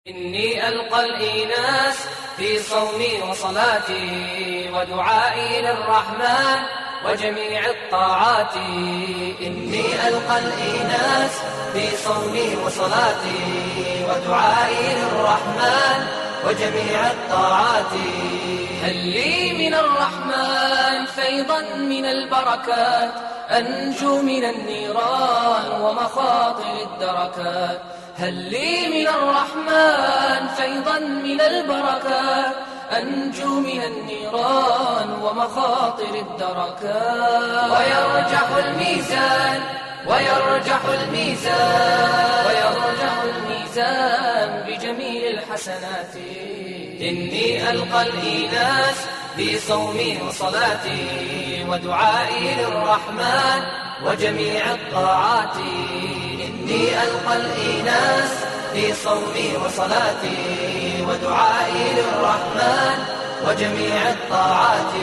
إني ألقى الإيناس في صومي وصلاتي ودعائي للرحمن وجميع الطاعات. إني ألقى الإيناس في صومي وصلاتي ودعائي للرحمن وجميع الطاعات. هل لي من الرحمن فيضا من البركات أنجو من النيران ومخاطر الدركات. هل لي من الرحمن فيضا من البركات أنجو من النيران ومخاطر الدركات. ويرجح الميزان ويرجح الميزان ويرجح الميزان بجميع الحسنات. إني ألقى الإيناس في صومي وصلاتي ودعائي للرحمن وجميع الطاعات. إني ألقى الإيناس في صومي وصلاتي ودعائي للرحمن وجميع الطاعات.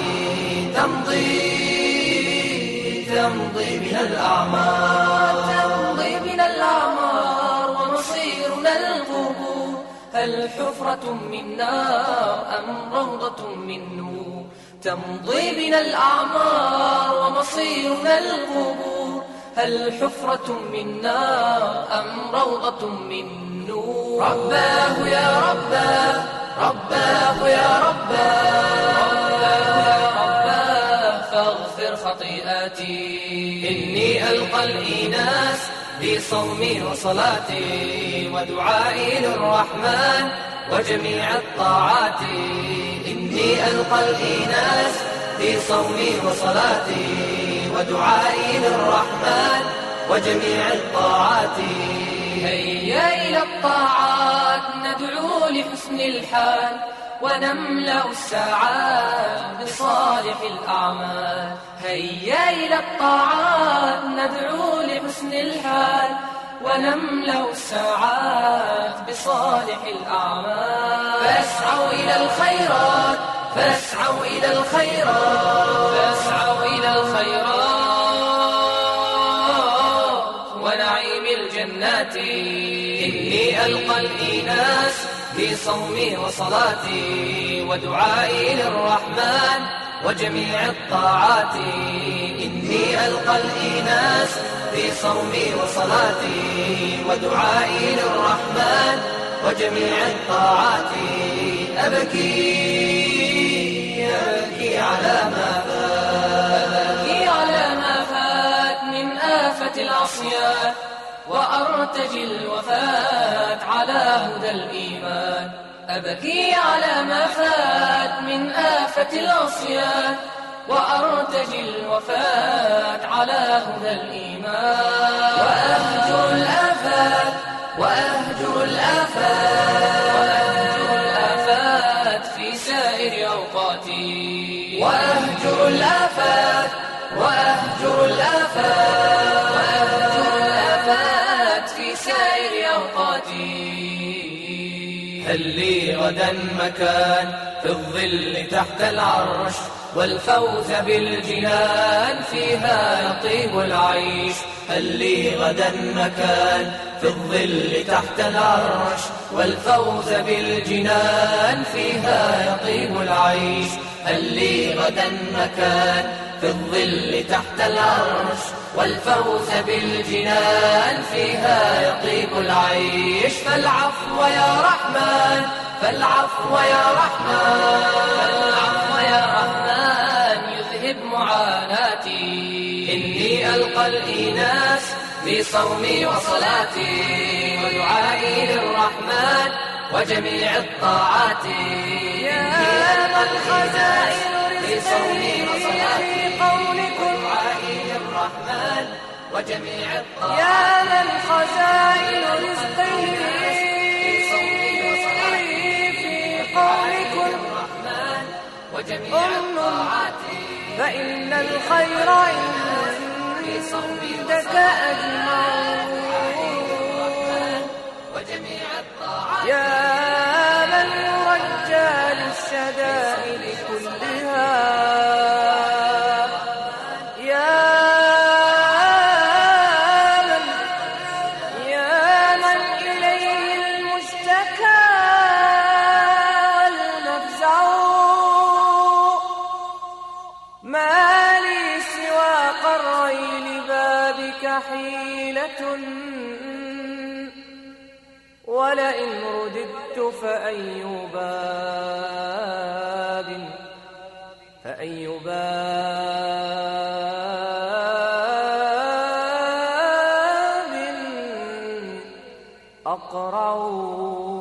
تمضي بنا الأعمار ومصيرنا القبور. هل حفرة من نار أم روضة من نور؟ تمضي بنا الأعمار ومصيرنا القبور. هل حفرة من نار أم روضة من نور؟ رباه يا رباه رباه يا رباه فاغفر خطيئاتي. إني ألقى الإيناس في صومي وصلاتي ودعائي للرحمن وجميع الطاعات. إني ألقى الإيناس في صومي وصلاتي ودعائي للرحمن وجميع الطاعات. هيا إلى الطاعات ندعو لحسن الحال ونملأ الساعات بصالح الأعمال. هيا إلى الطاعات ندعو لحسن الحال ونملأ الساعات بصالح الأعمال. فاسعوا إلى الخيرات فاسعوا إلى الخيرات فاسعوا إلى الخيرات ونعيم الجنات. إني ألقى الإيناس في صومي وصلاتي ودعائي للرحمن وجميع الطاعات. إني ألقى الإيناس في صومي وصلاتي ودعائي للرحمن وجميع الطاعات. أبكي على ما فات من آفة العصيان وأرتجي الوفاة على هدى الإيمان. أبكي على ما فات من آفة العصيان وأرتجي الوفاة على هدى الإيمان. وأهجر الآفات وأهجر الآفات في سائر أوقاتي. وأهجر الآفات وأهجر الآفات في سائر أوقاتي. هل لي غدا مكان في الظل تحت العرش والفوز بالجنان فيها يطيب العيش. هل لي غدا مكان في الظل تحت العرش والفوز بالجنان فيها يطيب العيش. هل لي غدا مكان في الظل تحت العرش والفوز بالجنان فيها يطيب العيش. فالعفو يا رحمن فالعفو يا رحمن فالعفو يا رحمن يذهب معاناتي. إني ألقى الإيناس في صومي وصلاتي ودعائي للرحمن وجميع الطاعات. يا من خزائن رزقه في قولكم ودعائي للرحمن وجميع الطاعات. يا من خزائن رزقه في قولكم وجميع الطاعات. فإن الخير عندك أجمع. وجميع الطاعات. يا من يرجى للشدائد كلها. يا من إليه المشتكى حيلة ولئن رددت فأي باب أقرع